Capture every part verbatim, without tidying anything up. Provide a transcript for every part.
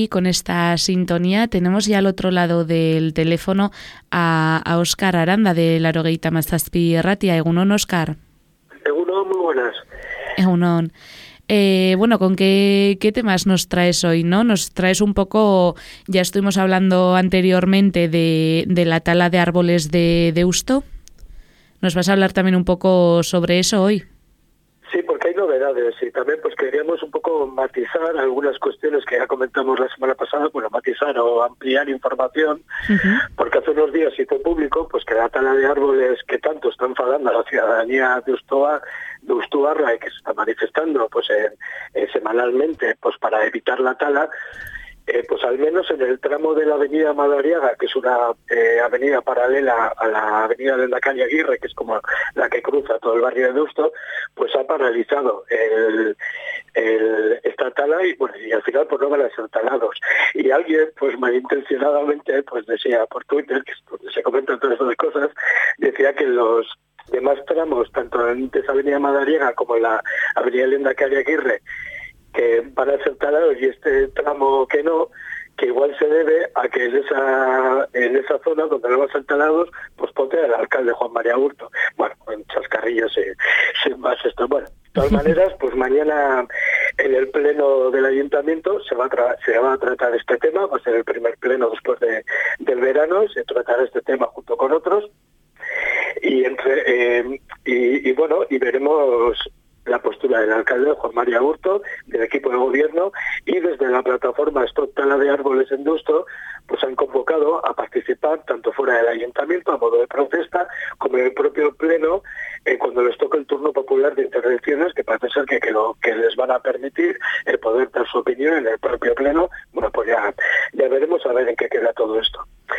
aquí con esta sintonía. Tenemos ya al otro lado del teléfono a, a Óscar Aranda de Laurogeita Hamazazpi Irratia. Egunon, Óscar. Egunon, muy buenas. Egunon. Eh, bueno, ¿con qué, qué temas nos traes hoy, no? Nos traes un poco, ya estuvimos hablando anteriormente de, de la tala de árboles de Deusto. ¿Nos vas a hablar también un poco sobre eso hoy? Sí, porque hay novedades y también pues queríamos un poco matizar algunas cuestiones que ya comentamos la semana pasada, bueno, matizar o ampliar información, uh-huh. porque hace unos días hizo público pues que la tala de árboles que tanto está enfadando a la ciudadanía de Ustoa, de Ustuarra y que se está manifestando pues en, en, semanalmente pues para evitar la tala, Eh, pues al menos en el tramo de la avenida Madariaga, que es una eh, avenida paralela a la avenida de Endacari Aguirre, que es como la que cruza todo el barrio de Deusto, pues ha paralizado el, el, esta tala y, bueno, y al final pues no van a ser talados. Y alguien pues malintencionadamente pues decía por Twitter, que es donde se comentan todas estas cosas, decía que los demás tramos, tanto en esa avenida Madariaga como en la avenida de Endacari Aguirre, que van a ser talados y este tramo que no, que igual se debe a que en esa en esa zona donde no van a ser talados, pues ponte al alcalde Juan María Hurto. Bueno, en chascarrillos sin, sin más esto. Bueno, de todas maneras, pues mañana en el pleno del ayuntamiento se va a tra- se va a tratar este tema, va a ser el primer pleno después de, del verano, se tratará este tema junto con otros y entre eh, y, y bueno, y veremos la postura del alcalde Juan María Hurto, del equipo de gobierno, y desde la plataforma Stop Tala de Árboles en Deusto, pues han convocado a participar tanto fuera del ayuntamiento a modo de protesta como en el propio pleno eh, cuando les toque el turno popular de intervenciones, que parece ser que, que, lo, que les van a permitir el poder dar su opinión en el propio pleno. Bueno, pues ya, ya veremos a ver en qué queda todo esto.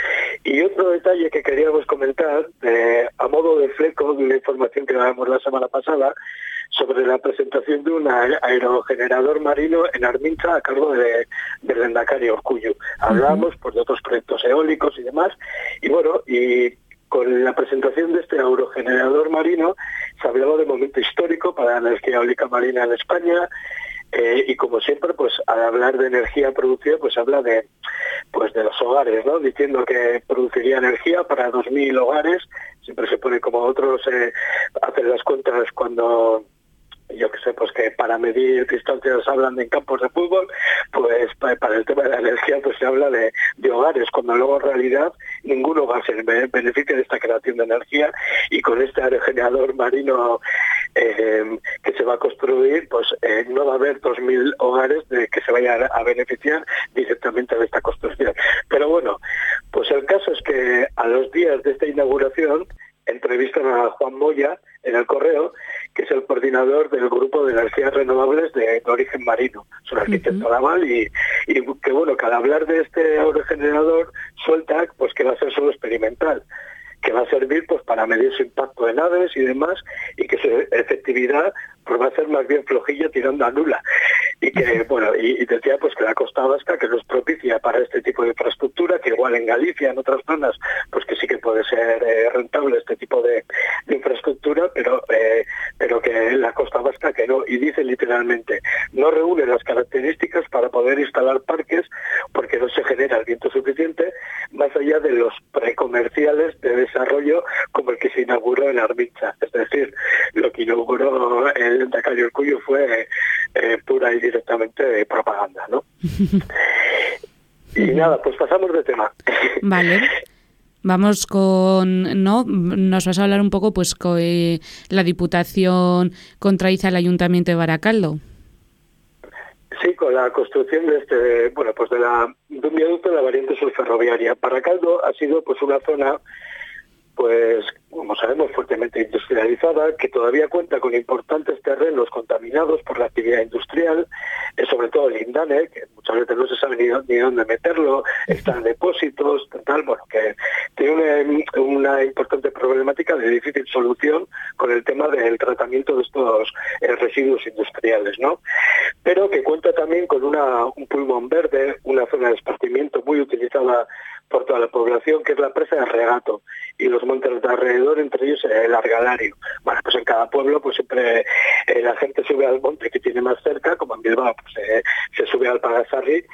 Y otro detalle que queríamos comentar, eh, a modo de fleco de una información que dábamos la semana pasada, sobre la presentación de un aerogenerador marino en Armincha a cargo de, de Lehendakari Urkullu. Hablamos pues, de otros proyectos eólicos y demás, y bueno, y con la presentación de este aerogenerador marino se hablaba de momento histórico para la energía eólica marina en España, eh, y como siempre, pues al hablar de energía producida, pues habla de pues de los hogares, ¿no? Diciendo que produciría energía para dos mil hogares. Siempre se pone como otros eh, hacen las cuentas cuando yo que sé, pues que para medir distancias hablan de en campos de fútbol, pues para el tema de la energía pues se habla de, de hogares, cuando luego en realidad ninguno va a ser beneficio de esta creación de energía, y con este aerogenerador marino eh, que se va a construir, pues eh, no va a haber dos mil hogares de que se vayan a beneficiar directamente de esta construcción. Pero bueno, pues el caso es que a los días de esta inauguración entrevistan a Juan Moya en El Correo, que es el coordinador del grupo de energías renovables de, de origen marino. Es un arquitecto uh-huh. naval y, y que bueno, que al hablar de este aerogenerador suelta pues que va a ser solo experimental, que va a servir pues para medir su impacto en aves y demás, y que su efectividad pues va a ser más bien flojilla tirando a nula. Y que, bueno, y, y decía pues que la costa vasca, que no es propicia para este tipo de infraestructura, que igual en Galicia, en otras zonas, pues que sí que puede ser eh, rentable este tipo de, de infraestructura, pero eh, pero que la costa vasca que no. Y dice literalmente, no reúne las características para poder instalar parques porque no se genera el viento suficiente, más allá de los precomerciales de desarrollo como el que se inauguró en Armincha. Es decir, lo que inauguró el Lehendakari Urkullu fue eh, pura y directamente de propaganda, ¿no? Y nada, pues pasamos de tema. Vale. Vamos con, ¿no? Nos vas a hablar un poco, pues, con eh, la Diputación contradice al Ayuntamiento de Baracaldo. Sí, con la construcción de este, bueno, pues de la de un viaducto en la variante sur ferroviaria. Baracaldo ha sido, pues, una zona, pues, como sabemos, fuertemente industrializada, que todavía cuenta con importantes terrenos contaminados por la actividad industrial, eh, sobre todo el lindane, que muchas veces no se sabe ni, ni dónde meterlo, están depósitos, tal, bueno, que tiene una, una importante problemática de difícil solución con el tema del tratamiento de estos eh, residuos industriales, ¿no? Pero que cuenta también con una, un pulmón verde, una zona de esparcimiento muy utilizada por toda la población, que es la presa de Regato, y los montes de alrededor, entre ellos el Argalario. Bueno, pues en cada pueblo pues siempre eh, la gente sube al monte que tiene más cerca, como en Bilbao pues, eh, se sube al Pagasarri,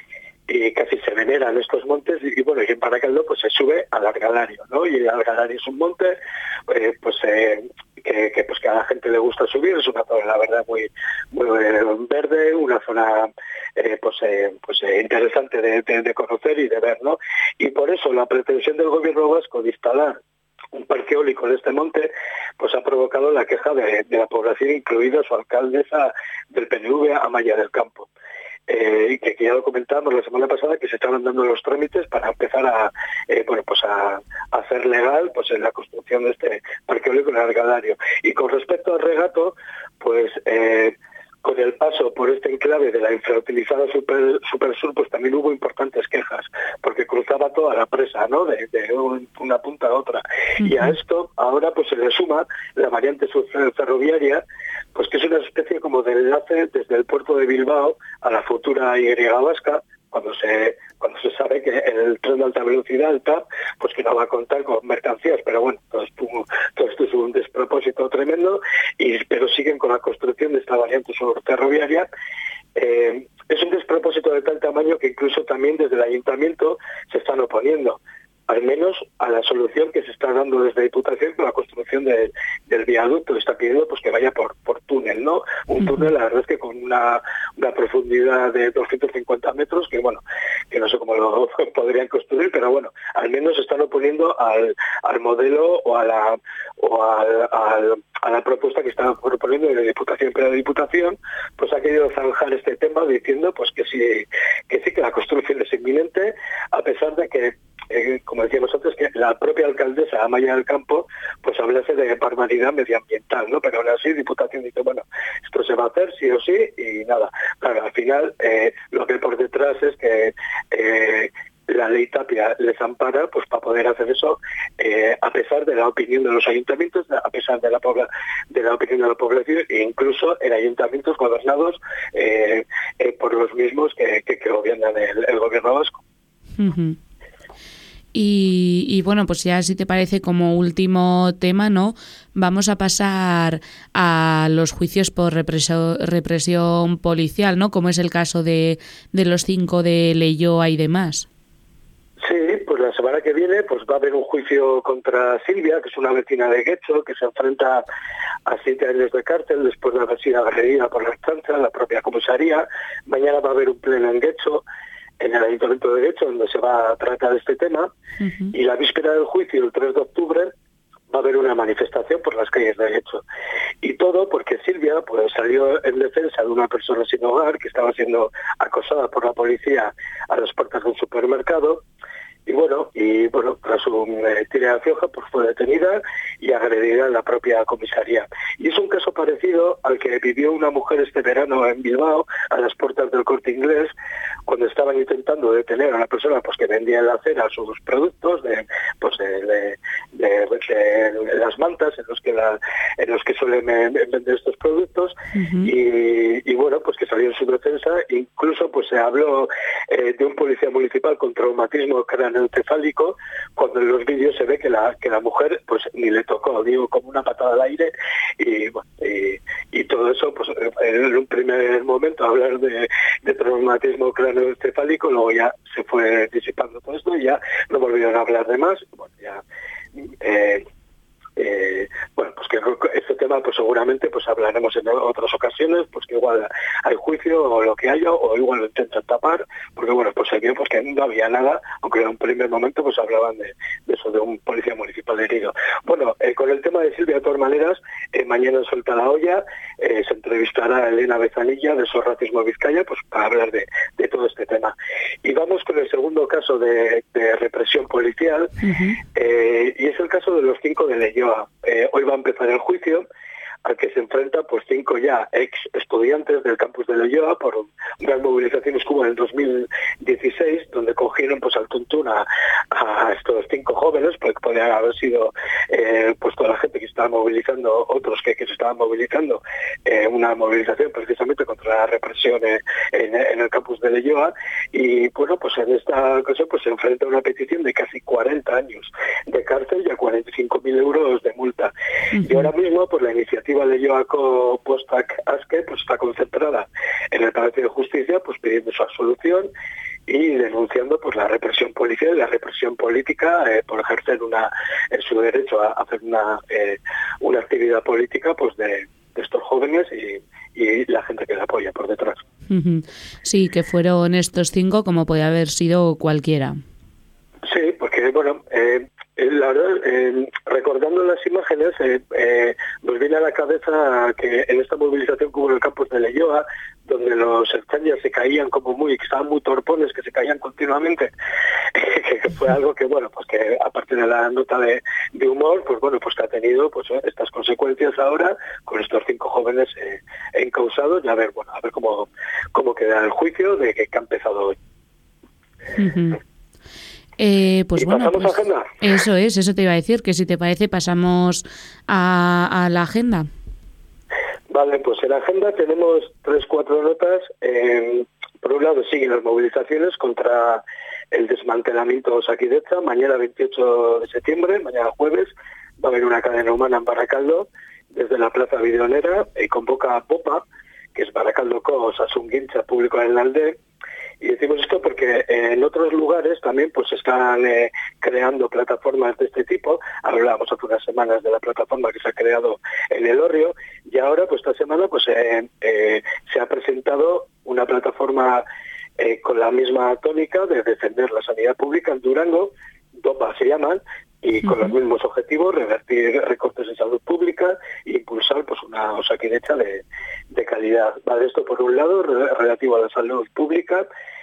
y casi se veneran estos montes, y, y bueno, y en Baracaldo pues se sube al Argalario, ¿no? Y el Argalario es un monte eh, pues eh, que, que pues que a la gente le gusta subir, es una zona la verdad muy, muy eh, verde, una zona eh, pues eh, pues eh, interesante de, de, de conocer y de ver, ¿no? Y por eso la pretensión del gobierno vasco de instalar un parque eólico en este monte, pues ha provocado la queja de, de la población, incluida su alcaldesa del P N V, Amaya del Campo. Eh, y que, que ya lo comentábamos la semana pasada, que se estaban dando los trámites para empezar a eh, bueno pues a, a hacer legal pues en la construcción de este parque eólico en el Argalario. Y con respecto al regato, pues eh, con el paso por este enclave de la infrautilizada Super, Super Sur, pues también hubo importantes quejas, porque cruzaba toda la presa, ¿no? De, de un, una punta a otra. Uh-huh. Y a esto ahora pues se le suma la variante sur ferroviaria, pues que es una especie como de enlace desde el puerto de Bilbao a la futura Y vasca, cuando se cuando se sabe que el tren de alta velocidad, el T A V, pues que no va a contar con mercancías, pero bueno, todo esto, todo esto es un despropósito tremendo, y pero siguen con la construcción de esta variante sur ferroviaria. Eh, es un despropósito de tal tamaño que incluso también desde el ayuntamiento se están oponiendo, al menos a la solución que se está dando desde Diputación con la construcción de, del viaducto. Está pidiendo pues que vaya por, por túnel, ¿no? Un túnel, la verdad es que con una, una profundidad de doscientos cincuenta metros, que bueno, que no sé cómo lo podrían construir, pero bueno, al menos se están oponiendo al, al modelo o a la o al, al, a la propuesta que estaba proponiendo de la Diputación. Pero la Diputación pues ha querido zanjar este tema diciendo pues que sí, que sí que la construcción es inminente, a pesar de que Eh, como decíamos antes, que la propia alcaldesa Amaya del Campo pues hablase de barbaridad medioambiental, ¿no? Pero aún así Diputación dice, bueno, esto se va a hacer sí o sí, y nada. Claro, al final eh, lo que hay por detrás es que eh, la ley Tapia les ampara pues para poder hacer eso, eh, a pesar de la opinión de los ayuntamientos, a pesar de la pobla, de la opinión de la población, e incluso en ayuntamientos gobernados eh, eh, por los mismos que, que, que gobiernan el, el gobierno vasco. Uh-huh. Y, y bueno, pues ya si te parece como último tema, ¿no? Vamos a pasar a los juicios por represio, represión policial, ¿no? Como es el caso de, de los cinco de Leioa y demás. Sí, pues la semana que viene pues va a haber un juicio contra Silvia, que es una vecina de Getxo, que se enfrenta a siete años de cárcel después de haber sido agredida por la Ertzaintza, la propia comisaría. Mañana va a haber un pleno en Getxo, en el Ayuntamiento de Getxo, donde se va a tratar este tema, uh-huh. Y la víspera del juicio, el tres de octubre, va a haber una manifestación por las calles de Getxo. Y todo porque Silvia pues salió en defensa de una persona sin hogar que estaba siendo acosada por la policía a las puertas de un supermercado. Y bueno, y bueno, tras un eh, tira de fioja, pues fue detenida y agredida en la propia comisaría. Y es un caso parecido al que vivió una mujer este verano en Bilbao, a las puertas del Corte Inglés, cuando estaban intentando detener a una persona pues que vendía en la acera sus productos, de, pues de, de, de, de las mantas en los que la, en los que suelen vender estos productos, uh-huh. y, y bueno, pues que salió en su defensa. Incluso pues se habló eh, de un policía municipal con traumatismo craneoencefálico, cuando en los vídeos se ve que la que la mujer pues ni le tocó, digo, como una patada al aire, y, bueno, y, y todo eso pues en un primer momento hablar de, de traumatismo craneoencefálico, luego ya se fue disipando todo esto y ya no volvieron a hablar de más. Bueno, ya eh, Eh, bueno, pues que este tema pues seguramente pues hablaremos en otras ocasiones, pues que igual hay juicio o lo que haya, o igual lo intentan tapar, porque bueno, pues se vio pues que no había nada, aunque en un primer momento pues hablaban de, de eso, de un policía municipal herido. Bueno, eh, con el tema de Silvia, de todas maneras, eh, mañana suelta la olla, eh, se entrevistará a Elena Bezanilla de SOS Racismo Vizcaya, pues para hablar de, de todo este tema. Y vamos con el segundo caso de, de represión policial, uh-huh. eh, y es el caso de los cinco de Leioa. Eh, hoy va a empezar el juicio, al que se enfrenta pues cinco ya ex estudiantes del campus de Leioa por unas movilizaciones que hubo en el dos mil dieciséis, donde cogieron pues al tuntún a, a estos cinco jóvenes, porque podrían haber sido eh, pues toda la gente que estaba movilizando, otros que, que se estaban movilizando, eh, una movilización precisamente contra la represión en, en, en el campus de Leioa. Y bueno, pues en esta ocasión pues se enfrenta a una petición de casi cuarenta años de cárcel y a cuarenta y cinco mil euros de multa. Uh-huh. Y ahora mismo pues la iniciativa Leioako Postak Aske pues está concentrada en el Palacio de Justicia pues pidiendo su absolución, y denunciando pues la represión policial y la represión política eh, por ejercer una en su derecho a hacer una eh, una actividad política pues de, de estos jóvenes y, y la gente que le apoya por detrás. Sí, que fueron estos cinco como podía haber sido cualquiera. Sí, porque bueno, eh, la verdad, eh, recordando las imágenes, eh, eh, nos viene a la cabeza que en esta movilización que hubo en el campus de Leioa, donde los extraños se caían como muy, que estaban muy torpones, que se caían continuamente, que fue algo que, bueno, pues que aparte de la nota de, de humor, pues bueno, pues que ha tenido pues estas consecuencias ahora con estos cinco jóvenes eh, encausados, y a ver, bueno, a ver cómo, cómo queda el juicio de que, que ha empezado hoy. Uh-huh. Eh, pues ¿Y bueno, pasamos pues, a agenda? Eso es, eso te iba a decir, que si te parece pasamos a, a la agenda. Vale, pues en la agenda tenemos tres, cuatro notas. Eh, por un lado siguen las movilizaciones contra el desmantelamiento de Osakidetza. Mañana veintiocho de septiembre, mañana jueves, va a haber una cadena humana en Baracaldo, desde la Plaza Bidonera, y convoca a Popa, que es Baracaldo-ko Osasungintzak Público en el Alde. Y decimos esto porque en otros lugares también pues están eh, creando plataformas de este tipo. Hablábamos hace unas semanas de la plataforma que se ha creado en Elorrio, y ahora pues esta semana pues eh, eh, se ha presentado una plataforma eh, con la misma tónica de defender la sanidad pública en Durango, DOPA se llaman, y con uh-huh. los mismos objetivos, revertir recortes en salud pública e impulsar pues una Osakidetza de, de calidad. Vale, esto por un lado, re- relativo a la salud pública.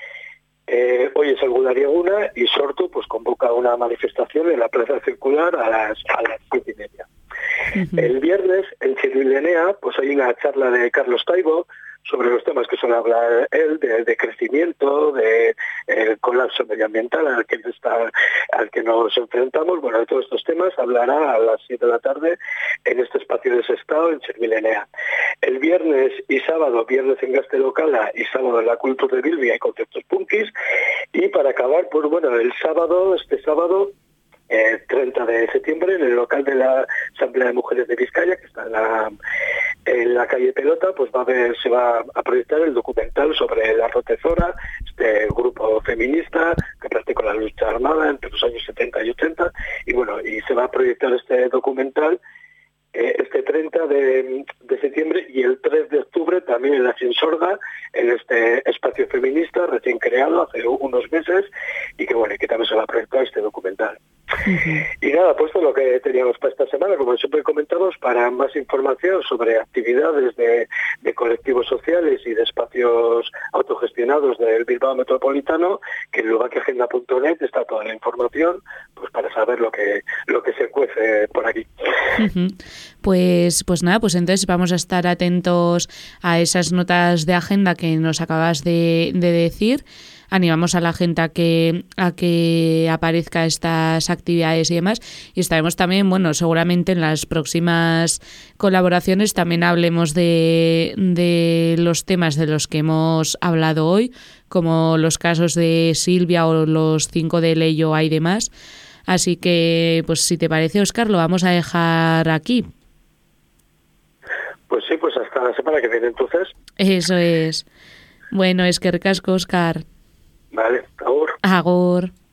Eh, hoy es el Gudarieguna y Sortu pues convoca una manifestación en la Plaza Circular a las a las siete y media. Uh-huh. El viernes en Chirvilenea pues hay una charla de Carlos Taibo sobre los temas que suele hablar él, de, de crecimiento, de el colapso medioambiental al que está, al que nos enfrentamos. Bueno, de todos estos temas hablará a las siete de la tarde en este espacio de Sestao, en Chirvilenea. El viernes y sábado, viernes en Gaztelokala y sábado en la Cultura de Bilbi hay conceptos punkis. Y para acabar, pues bueno, el sábado, este sábado, eh, treinta de septiembre, en el local de la Asamblea de Mujeres de Vizcaya, que está en la, en la calle Pelota, pues va a ver, se va a proyectar el documental sobre la Rotezora, este grupo feminista que practicó la lucha armada entre los años setenta y ochenta, y bueno, y se va a proyectar este documental eh, este treinta de, de septiembre y el tres de octubre también en la Cinsorga, en este espacio feminista recién creado hace unos meses, y que bueno, que también se va a proyectar este documental. Uh-huh. Y nada, pues todo lo que teníamos para esta semana. Como siempre comentamos, para más información sobre actividades de, de colectivos sociales y de espacios autogestionados del Bilbao Metropolitano, que en lugaqueagenda punto net está toda la información, pues para saber lo que lo que se cuece por aquí. Uh-huh. Pues, pues nada, pues entonces vamos a estar atentos a esas notas de agenda que nos acabas de, de decir. Animamos a la gente a que a que aparezca estas actividades y demás, y estaremos también, bueno, seguramente en las próximas colaboraciones también hablemos de, de los temas de los que hemos hablado hoy, como los casos de Silvia o los cinco de Leioa y demás. Así que, pues si te parece, Óscar, lo vamos a dejar aquí. Pues sí, pues hasta la semana que viene entonces. Eso es. Bueno, es que ricasco, Óscar. Vale, agur. Agur.